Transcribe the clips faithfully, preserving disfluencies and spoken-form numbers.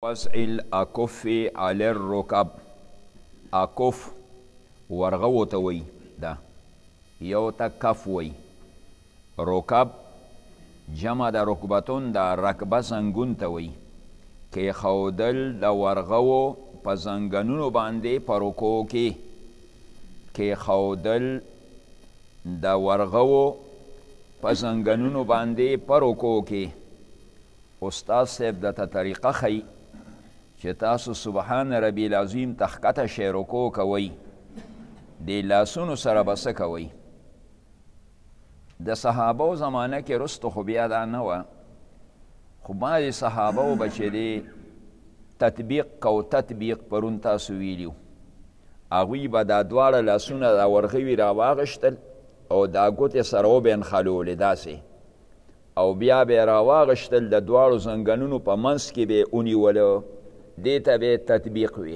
وضع الاکف علی الرکب. اکف ورغو ته وی دا یو ته کف وی. رکب جمع د رکبتون دا رکبه زنګون ته وی. کې خودل د ورغو په زنګنونو باندې په رکو کې کې خودل د ورغو په زنګنونو باندې په رکو کې. استاد صاحب دته طریقه خی چې تاسو سبحان ربی العظیم تخکته شی رکو کوئ د لاسونو سره به څه کوئ. د صحابو زمانه کې رستو خو بیا دا نه وه، خو بعضې صحابو به چې دی تطبیق کو تطبیق پرون تاسو ویلیو، هغوی به دا دواړه لاسونه دا ورغوي راواغشتل او دا ګوتې سره وبینخلولې داسې، او بیا به راواغشتل د دواړو زنګنونو په منځ کې به ونیوله، دې ته به تطبیق وي.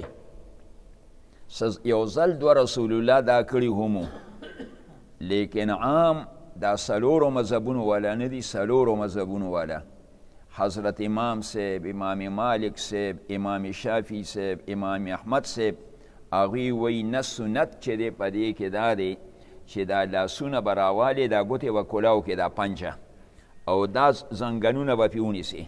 یو ځل دوه رسول الله دا کړي همو، لیکن عام دا څلورو مذهبونو والا نه دي، څلورو مذهبونو والا حضرت امام صاحب، امام مالک صاحب، امام شافعي صاحب، امام احمد صاحب، هغوی وایي نه سنت چې دی په دې کې دا دی چې دا لاسونه به راوالې دا ګوتې به کلاو کې دا پنجه او دا زنګنونه به پې ونیسي،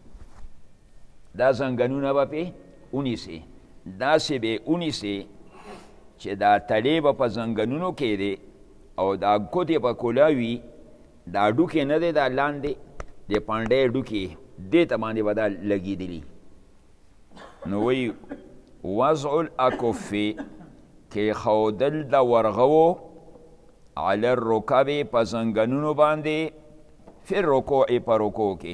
دا زنګنونه به پې ونیسي، داسې به ونیسي چې دا تلې به په زنګنونو کې دی او دا ګوتې به کلاوي، دا ډوکې نه دی دا لاندې د پنډۍ ډوکې دې ته باندې به دا لګېدلي. نو وایي وضع الاکف کېښودل د ورغو علی الرکب په زنګنونو باندې فی الرکوع په رکوع کې.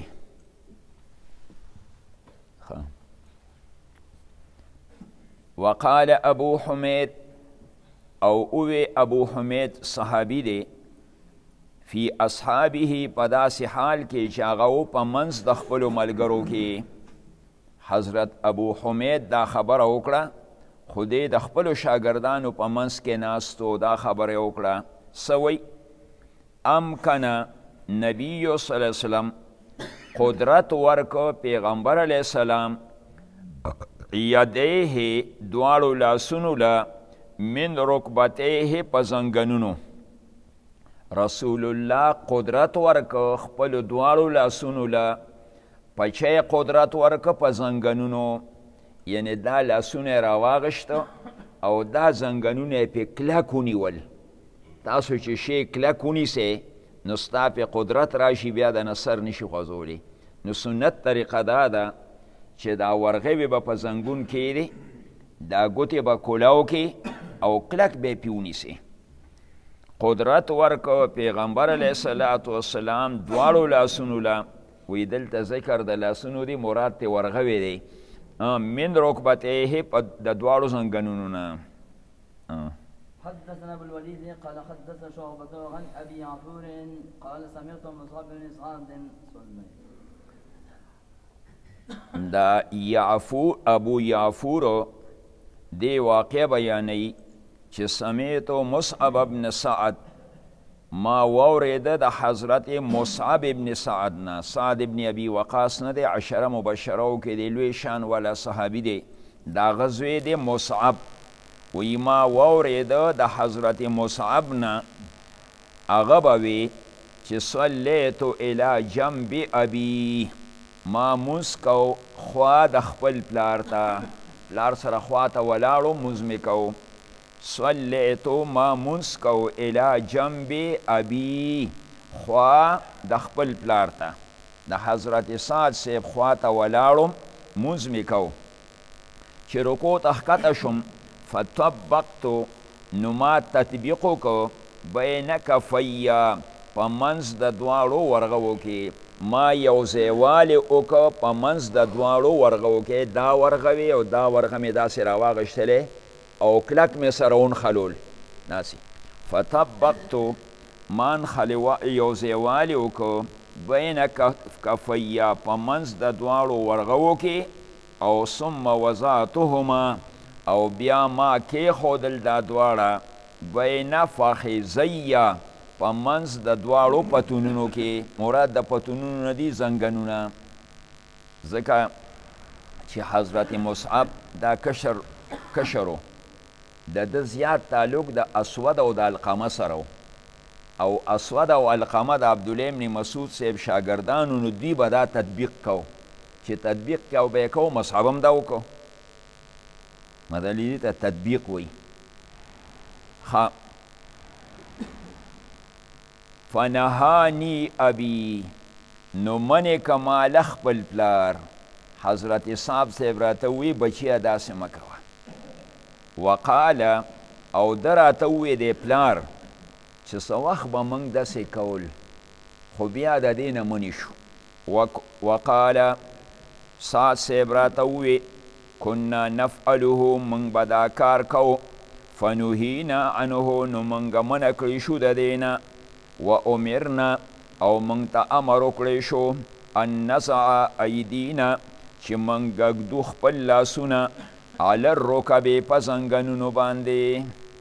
وقال ابو حمید او اوی ابو حمید صحابی دی فی اصحابه په داسې حال کې چې هغه په منځ د خپلو ملګرو کې. حضرت ابو حمید دا خبره وکړه، خو دی د خپلو شاګردانو په منځ کې ناستو دا خبره وکړه. څه وی؟ امکنه نبی صلی الله علیه وسلم قدرت ورکو پیغمبر علیه السلام یدیه دواړو لاسونو له من رکبتیه په زنګنونو. رسول الله قدرت ورکو خپلو دواړو لاسونو له په چی قدرت ورکو په زنګنونو، یعنی دا لاسونه یې راواغشته او دا زنګنونه یې پې کلک ونیول. تاسو چې شی کلک ونیسئ نو ستا پې قدرت راشي، بیا د نصر نشي خوځولی. نو سنت طریقه دا ده چې دا ورغوی به په زنګون کې دی، دا ګوتې به کلاو کې او کلک به یې پې ونیسي. قدرت ورکو پیغمبر علیه الصلاة والسلام دواړو لاسونو له. وی دلته ذکر د لاسونو دی، مراد تی ورغوی دی، من رکبتیه په د دواړو زنګنونو نه. حدثنا ابو الوليد قال حدث شعبة عن ابي عفور قال سمعت مصعب بن سعد. دا یعفور ابو یعفور دی واقع بیانی چې سمعت مصعب بن سعد، ما وورده د حضرت مصعب ابن سعد نه، سعد ابن ابي وقاص نه دی، عشره مبشرو کې دی، لوی شان والا صحابي دی. دا غزوې دی مصعب. وی ما وورده د حضرت مصعب نه، هغه به وی چې صلیت الی جنب ابي، ما مونځ کو خوا د خپل پلار ته، پلار سره خوا ته ولاړو مونځ مې کو. صلیتو ما مونځ کو الی جنب ابي، خوا د خپل پلار ته، د حضرت سعد صاحب خوا ته ولاړم مونځ مې کو. چې رکوع ته ښکته شم فطبقتو، نو ما تطبیق وکړو بین کفیه په منځ د دواړو ورغوو کې، ما یو ځایوالی وکړو په منځ د دواړو ورغوو کې، دا ورغوي او دا ورغه مې داسې راواغښتلی او کلک مې سره ونښلول داسې. فطبقتو ما یو ځایوالی وکړو بین کفیه په منځ د دواړو ورغوو کې، او ثم وضعتهما او بیا ما کېښودل دا دواړه بین فخذیه په منځ د دواړو پتونونو کې، مراد د پتونونو نه دي زنګنونه، ځکه چې حضرت مصعب دا کشر کشرو د ده زیات تعلق د اسود او د علقمه سره او اسود او علقمه د عبدالله ابن مسعود صاحب شاګردانو نو دوی به دا تطبیق کو چې تطبیق کو به یې کو مصعب هم دا وکړو مدلي ته تطبیق وایي فنهانی ابي نو منې که ماله خپل پلار حضرت صاحب صاحب راته وی بچیه داسې مه کوه وقاله او ده راته ووی دی پلار چې څه وخت به موږ داسې کول خو بیا د دې نه منې شو وقاله سعد صاحب راته ووی کنا نفعله موږ به دا کار کو فنهینا عنه نو موږ منع کړی شو د دې نه و امرنا او موږ ته امر وکړی شو ان نزع ایدینا چې موږ ږدو خپل لاسونه علی الرکبې په زنګنونو باندې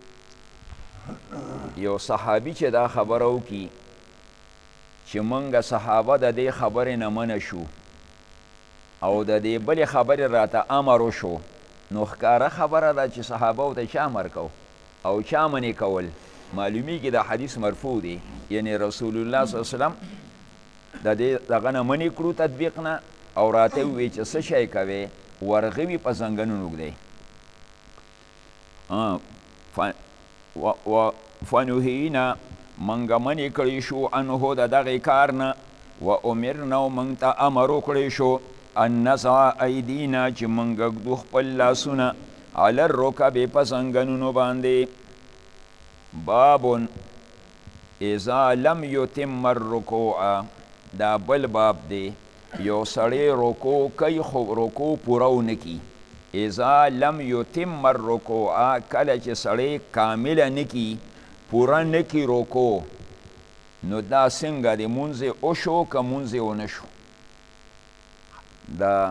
یو صحابي چې دا خبره وکړي چې موږ صحابه د دې خبرې نه منع شو او د دې بلې خبرې راته امر وشو نو ښکاره خبره ده چې صحابه ورته چا امر کو او چا منې کول معلومیږي دا حدیث مرفوع دی یعنی رسول الله صلی الله علیه وسلم د دې دغه نه منې کړو تطبیق نه او راته ووایي چې څه شی کوې ورغوي په زنګنونو ږدئ فنهینا موږ منې کړی شو عنه د دغې کار نه و امرنا او موږ ته امر وکړی شو ان نزع ایدینا چې موږ ږدو خپل لاسونه علی الرکبې په زنګنونو باندې باب اذا لم یتم الرکوع دا بل باب دی یو سړی رکوع کوي خو رکوع پوره ونه کي اذا لم یتم الرکوع کله چې سړی کامله نه کي پوره نه کي رکوع نو دا څنګه دی مونځ یې وشو که مونځ یې ونه شو دا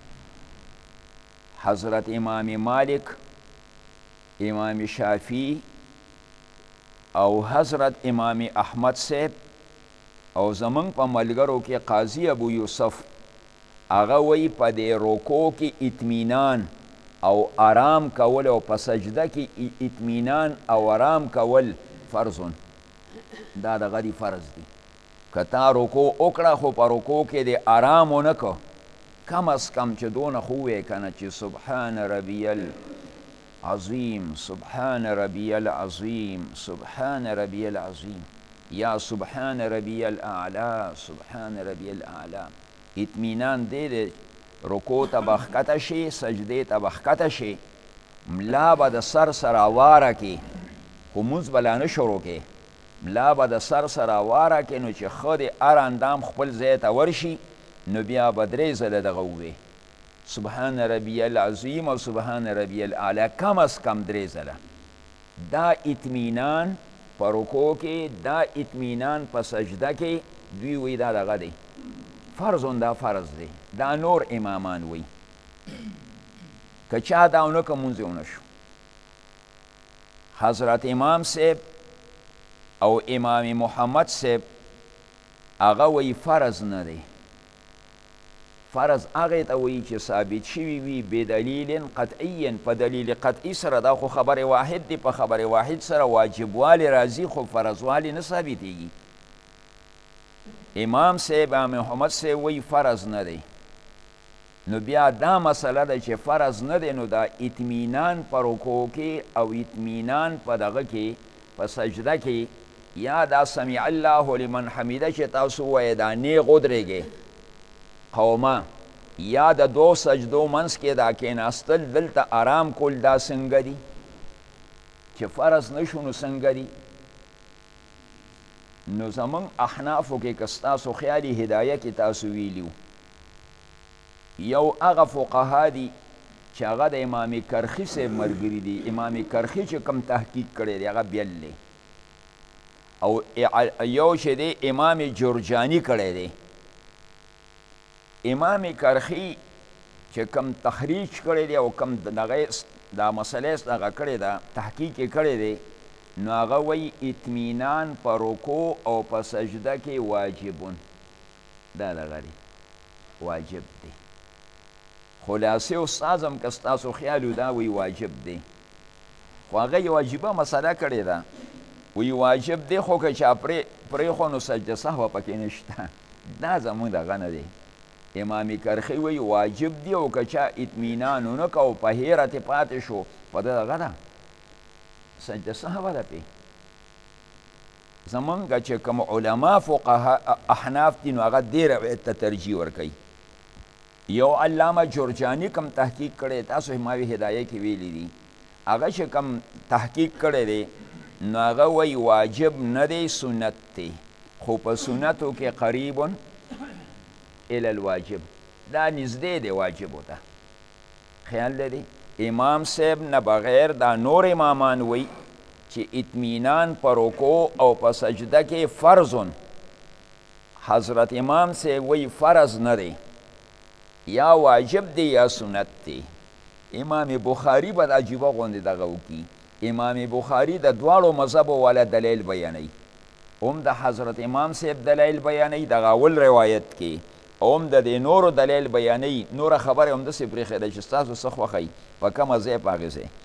حضرت امام مالک امام شافعی او حضرت امام احمد صاحب او زمونږ په ملګرو کې قاضي ابو یوسف هغه وایي په دې رکوع کې اطمینان او آرام کول او په سجده کې اطمینان او آرام کول فرضون دا دغه دی فرض دی که تا رکوع وکړه خو په رکوع کې د آرام ونه که کم از کم چې دونه خو ووایې که نه چې سبحان ربی العظیم سبحان ربی العظیم سبحان ربی العظیم یا سبحان ربی الاعلی سبحان ربی الاعلی اطمینان دی دی رکوع ته به ښکته شي سجدې ته به ښکته شي ملا به د سر سره واره کې خو مونځ به لا نه شروع کې ملا به د سر سره واره کې نو چې ښه د هر اندام خپل ځای ته ورشي نو بیا به درې ځله دغه ووایي سبحان ربی العظیم او سبحان ربی الاعلی کم از کم درې ځله دا اطمینان په رکوع کې دا اطمینان په سجده کې دوی وی دا دغه دی فرضون دا فرض دی دا نور امامان وی که چا دا ونه که مونځ یې ونه شو حضرت امام صاحب او امام محمد صاحب هغه وی فرض نه دی فرض هغې ته وایي چې ثابت شوي وي بدلیل قطعي په دلیل قطعي سره دا خو خبر واحد دی په خبر واحد سره واجبوالی راځي خو فرضوالی نه ثابتېږي امام صاحب امام محمد صاحب وایي فرض نه دی نو بیا دا مسله ده چې فرض نه دی نو دا اطمینان په رکوع کې او اطمینان په دغه کې په سجده کې یا دا سمیع الله لمن حمیده چې تاسو وایې دا نیغ ودرېږئ قومه یا د دو سجدو منځ کې دا کېناستل دلته آرام کول دا څنګه دي چې فرض نه شو نو څنګه دي نو زمونږ احنافو کې که ستاسو خیالي هدایه کې تاسو ویلي یو هغه فقها دي چې هغه د امام کرخي صاحب ملګري دي امام کرخي چې کوم تحقیق کړی دی هغه بیل دی او یو چې دی امام جرجاني کړی دی امام کرخی چې کم تخریج کړی دی او کم دغه دا مسئله دغه کړی ده تحقیق یې کړی دی نو هغه وایي اطمینان په رکوع او په سجده کې واجبون دا دغه دی واجب دی خلاصې استاذ هم که ستاسو خیال و دا وی واجب دی خو هغه یو عجیبه مسله کړې ده وی واجب دی خو که چا پرېښو نو سجده سهوه پکې نشته دا زموږ دغه نه دی امام کرخی وی واجب دی او که چا اطمینان ونه که او په هیرت پاتې شو په ده دغه ده سجده سهوه ده پې زمونږ چې کوم علما فقها احناف دي نو هغه دې روایت ته ترجیح ورکوي یو علامه جرجانی کم تحقیق کړی تاسو ما وی هدایه کې ویلی دي هغه چې کم تحقیق کړی دی نو هغه وی واجب نه دی سنت دی خو په سنتو کې قریب الی الواجب دا نږدې دی واجبو ته خیال لري امام صاحب نه بغیر دا نور امامان وی چې اطمینان په رکوع او په سجده کې فرضون حضرت امام صاحب وی فرض نه دی یا واجب دی یا سنت دی امام بخاری به د عجیبه غوندې دغه وکړي امام بخاری د دواړو مذهبو والا دلیل بیانوي هم د حضرت امام صاحب دلیل بیانوي دغه اول روایت کې هم د دې نورو دلیل بیانوي نوره خبره هم داسې پرېښې ده چې ستاسو څه خوښوي په کومه ځای په هغې ځای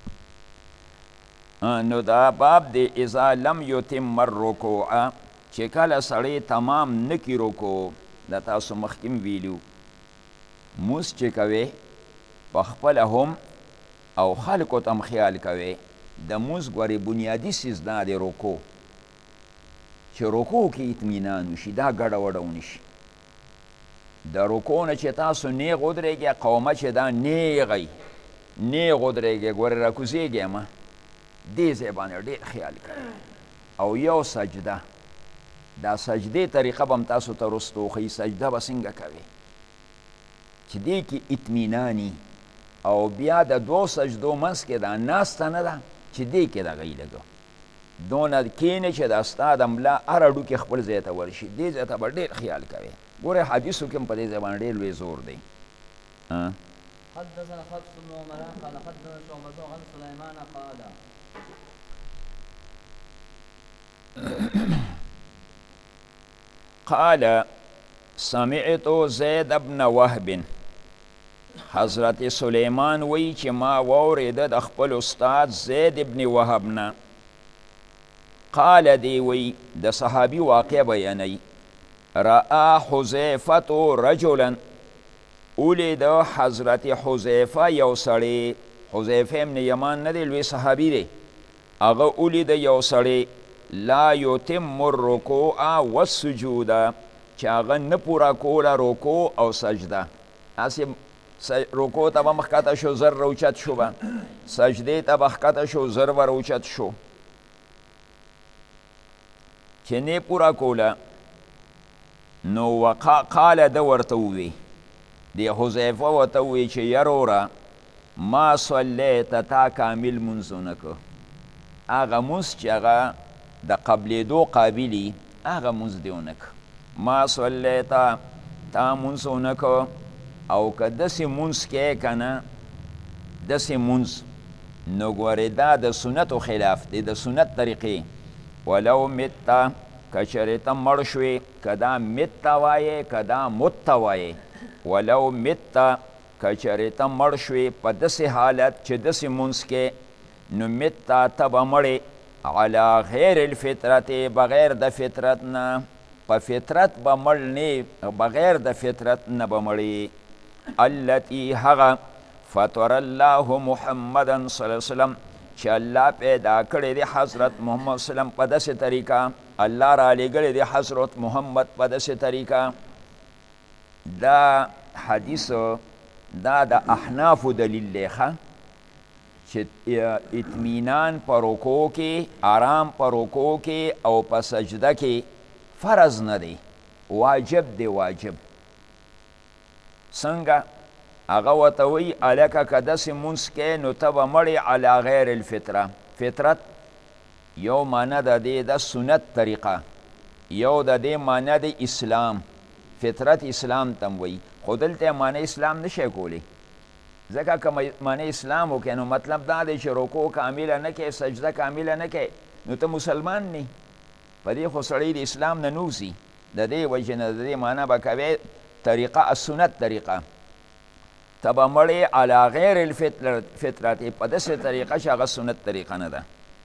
نو دا باب دی اذا لم یتم الرکوع چې کله سړی تمام نه کړي رکوع د تاسو مخکې ویلو موس چې کوي په خپله هم او خلکو ته هم خیال کوي د موس ګورې بنیادي څیز دا دی رکوع چې رکوع کې اطمینان وشي دا ګډه وډه ونشي د رکوع نه چې تاسو نیغ ودرېږئ قومه چې دا نیغی نیغ ودرېږئ ګورې راکوزېږئ مه دې ځای باندې ډېر خیال کوي او یو سجده دا سجدې طریقه به هم تاسو ته وروسته وښیي سجده به څنګه کوي چې دې کې اطمیناني او بیا د دوو سجدو منځ کې دا ناسته نه ده چې دې کې دغه یې لږه دونه کښېنې چې دا ستا د ملا هر اډوکې خپل ځای ته ورشي دې ځای ته به ډېر خیال کوي ګورې حدیثو کې هم په دې ځای باندې ډېر لوی زور دی حدثنا حفص بن عمر قال حدثنا شعبة عن سليمان قال قال سمعت زید ابن وهب حضرت سلیمان وی چې ما واورېده د خپل استاد زید ابن وهب نه قال دی وی د صحابي واقع بیانوي رأى حذیفة رجلا ولید حضرت حذیفه یو سړی حذیفه ابن یمان نه دی لوی صحابي دی هغه ولید یو سړی لا یتم الرکوع والسجود چې هغه نه پوره کوله رکوع او سجده هسې رکوع ته به مخکته شو زر روچت شو به سجدې ته به ښکته شو زر به روچت شو چې نه پوره کوله نو قاله ده ورته ووی دی حذیفه ورته ووی چې یروره ما صلیت تا کامل منځ ونه که هغه منځ چې هغه د قبلېدو قابلي هغه منځ دې ونه که ما صلیت تا منځ ونه که او که داسې منځ کې که نه داسې منځ نو ګورې دا د سنتو خلاف دی د سنت طریقې ولو مت که چېرې ته مړ شوې که دا مت وایې که دا مت وایې ولو مت که چېرې ته مړ شوې په داسې حالت چې داسې منځ کې نو مت ته به مړې علی غیر الفطرت بغیر د فطرت نه په فطرت به مړ نه بغیر د فطرت نه به مړې التي هغه فطر الله محمدا صلی الله علیه وسلم چې الله پیدا کړی دی حضرت محمد صلی الله علیه وسلم په داسې طریقه الله را لېږلی دی حضرت محمد په داسې طریقه دا حدیث دا د احنافو دلیل دی ښه چې اطمینان په رکوع کې آرام په رکوع کې او په سجده کې فرض نه دی واجب دی واجب څنګه هغه ورته وایي هلکه که داسې مونځ کې نو ته به مړې علی غیر الفطره فطرت یو معنی د دې د سنت طریقه یو د دې معنی د اسلام فطرت اسلام ته هم وایي خو دلته معنی اسلام نشی کولی ځکه که معنی اسلام وکړې نو مطلب دا دی چې رکوع کامله نه کوې سجده کامله نه کوې نو ته مسلمان نه په دې خو سړی د اسلام نه نوځي د دې وجې نه د دې معنی به کوې طریقه السنت طریقه ته به مړې علی غیر الفطرت په داسې طریقه چې هغه سنت طریقه نه ده.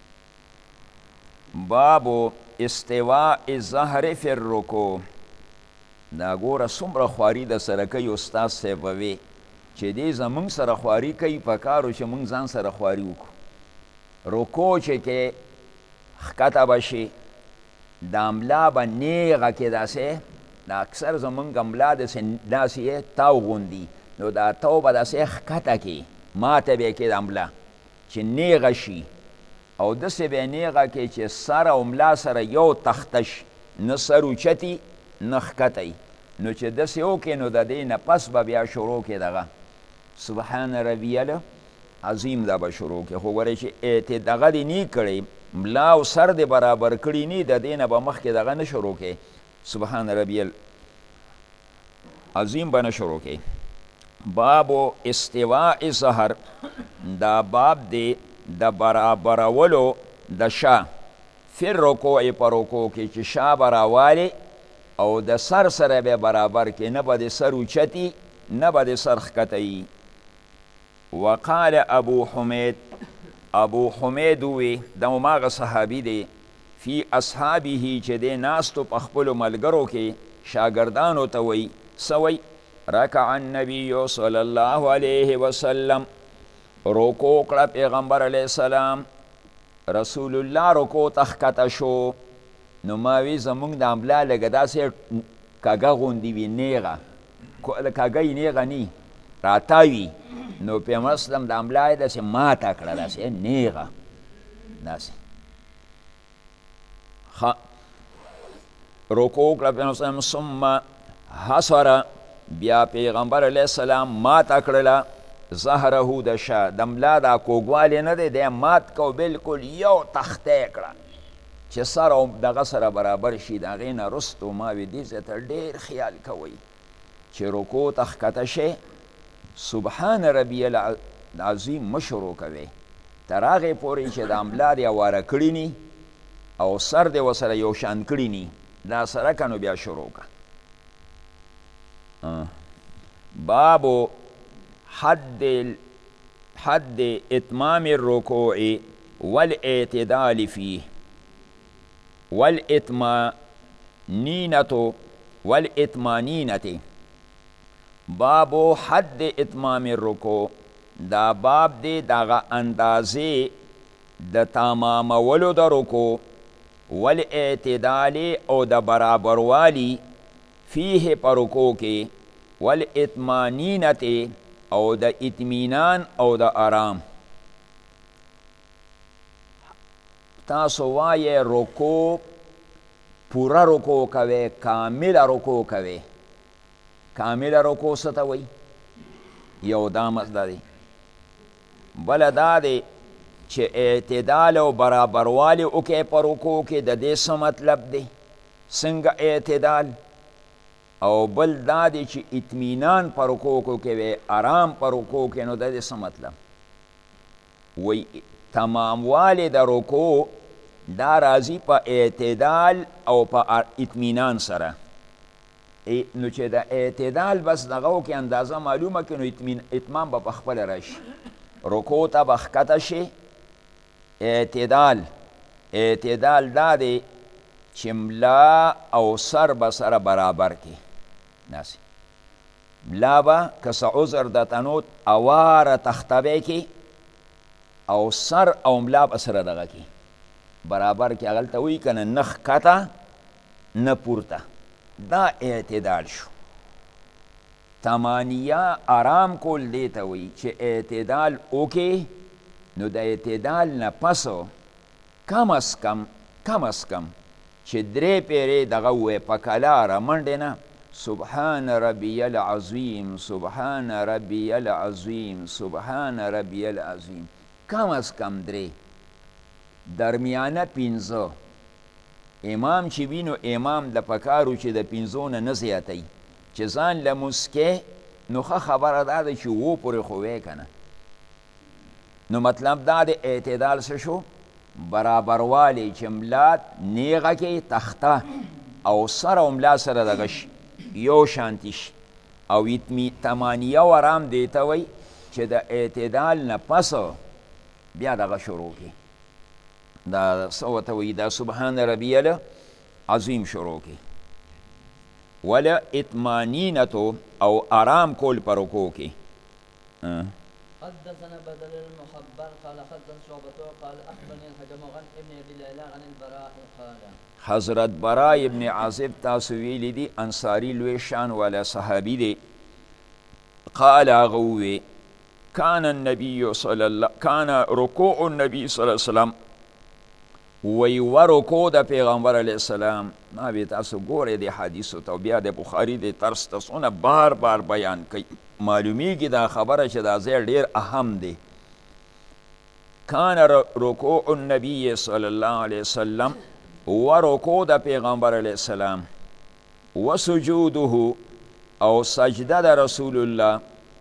بابو استواء الظهر فی الرکوع. دا ګوره څومره خواري د سره کوي استاد صاحب به وی چې دې زمونږ سره خواري کوي، په کارو چې مونږ ځان سره خواري وکړو. رکوع چې کې ښکته به شي دا ملا به نیغه کې داسې دا اکثر زمونږ ملا داسې تاو غوندي، نو دا تاو به داسې ښکته کې ماته به یې کې دا ملا چې نیغه شي او داسې به یې نیغه کې چې سر او ملا سره یو تختش، نه سر اوچتي نه ښکتی. نو چې داسې وکړې نو د دې نه پس به بیا شروع کې دغه سبحان ربی العظیم دا به شروع کې. خو ګورئ چې اعت دغه دې نه کړی، ملا او سر دې برابر کړي نه، د دې نه به مخکې دغه نه شروع کې سبحان ربی العظیم به نه شروع کې. بابو استواء الظهر. دا باب دی د برابرولو د شا فی الرکوع په رکوع کې چې شا به راوالې او د سر سره به برابر کې، نه به د سر اوچتي نه به د سر ښکته. وقال ابو حمید. ابو حمید وی دا هماغه صحابي دی فی اصحابه چې دی ناستو په خپلو ملګرو کې شاګردانو ته وی څه وی؟ رکع النبی صلی الله علیه وسلم. رکوع کړه پیغمبر علیه السلام، رسول الله رکوع ته ښکته شو. نو ما وی زمونږ د املا لږه داسې کږه غوندې وي، نیغه کږه یې نیغه نی راتاوي. نو پیغمبر اسلام د املا یې داسې ماته کړه، داسې نیغه داسې رکوع کړه پیغمبر اسلام. ثم حصره. بیا پیغمبر علیه السلام ماته کړله ظهره د شا، د ملا دا کوږوالی نه دی، دی مات کو بلکل یو تخته کړه چې سر او دغه سره برابر شي. د هغې نه رستو ما وی دې ځای ته ډېر خیال کوئ چې رکوع ته ښکته شئ سبحان ربی العظیم مه شروع کوئ تر هغې پورې چې د ملا دې اواره کړي ني او سر دې ورسره یو شان کړي ني، دا سره که نو بیا شروع که. بابو حد حد اتمام الرکوع والاعتدال فيه والاتمانینة والاتمانینة. بابو حد اتمام الرکوع. دا باب دی دغه اندازې د تمامولو د رکوع والاعتدال او د برابروالی فیه په رکوع کې والاطمانینة او د اطمینان او د آرام. تاسو وایې رکوع پوره رکوع کوئ، کامله رکوع کوئ. کامله رکوع څه ته وایي؟ یو دا مسله دی. بله دا دی چې اعتدال او برابروالی وکړئ په رکوع کې، د دې څه مطلب دی؟ څنګه اعتدال؟ او بل دا دی چې اطمینان په رکوع کې وی، آرام په رکوع کې، نو د دې څه مطلب؟ وی تماموالی د رکوع دا راځي په اعتدال او په اطمینان سره. نو چې د اعتدال بس دغه وکړي اندازه معلومه کړي، نو اتمام به په خپله راشي. رکوع ته به ښکته شي. اعتدال اعتدال دا دی چې ملا او سر به سره برابر کړي. داسې ملا به که څه عذر درته نو اواره تخته به کړي او سر او ملا به سره دغه کړي برابر کړي. هغلته وایي که نه نه ښکته نه پورته، دا اعتدال شو. تمانیه آرام کول دی ته وایي چې اعتدال وکړي. نو د اعتدال نه پسو کم از کم کم از کم چې درې پیرې دغه ووایي په کلاره منډې نه، سبحان ربی العظیم سبحان ربی العظیم سبحان ربی العظیم، کم از کم درې، درمیانه پنځه. امام چې وي نو امام د پکارو چې د پنځو نه نه زیاتی، چې ځان لمونځ کې نو ښه خبره دا ده چې اووه پورې خو وی که نه. نو مطلب دا د اعتدال څه شو؟ برابروالی چې ملا نیغه کې تخته او سر او ملا سره دغه شي یو شانتي شي، او تمانیه و آرام دیته وی چې د اعتدال نه پس بیا دغه شروع کی دا څه ورته وایي دا سبحان ربی العظیم شروع کی ولا اطمانینتو او آرام کول پر رکوع کی. حدثنا بدل المحبر قال حدث شعبة قال أخبرني الحكم عن ابن أبي ليلى عن البراء قال حضرت براء ابن عازب تاسو ویلی دی انصاری لوی شان والا صحابی دی قال غوی کان النبی صلی الله کان رکوع النبی صلی الله علیه وسلم وی ورکو د پیغمبر علیه السلام. ما به تاسو ګورئ د حدیثو ته بیا د بخاري د طرز تاسونه بار بار بیان کوي معلومیږي دا خبره چې دا ځای ډېر اهم دی. کان رکوع النبی صلی الله علیه وسلم ورکو د پیغمبر علیه السلام وسجوده او سجده د رسول الله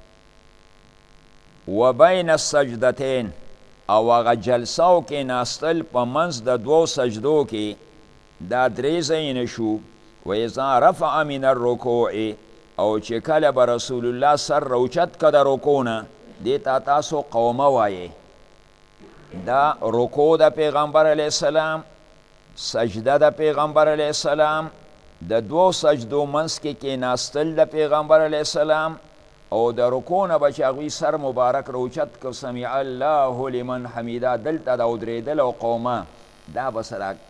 و بین السجدتین او هغه جلسو کې ناستل په منځ د دوو سجدو کې دا درې ځایونه شو. و اذا رفع من الرکوع او چې کله به رسول الله سر روچت که د رکوع نه دې ته تاسو قومه وایې. دا رکوع د پیغمبر علیه السلام، سجده د پیغمبر علیه السلام، د دوو سجدو منځ کې کېناستل د پیغمبر علیه السلام او د رکوع نه به چې هغوی سر مبارک روچت که سمیع الله لمن حمیده دلته د ودرېدل او قومه دا به سره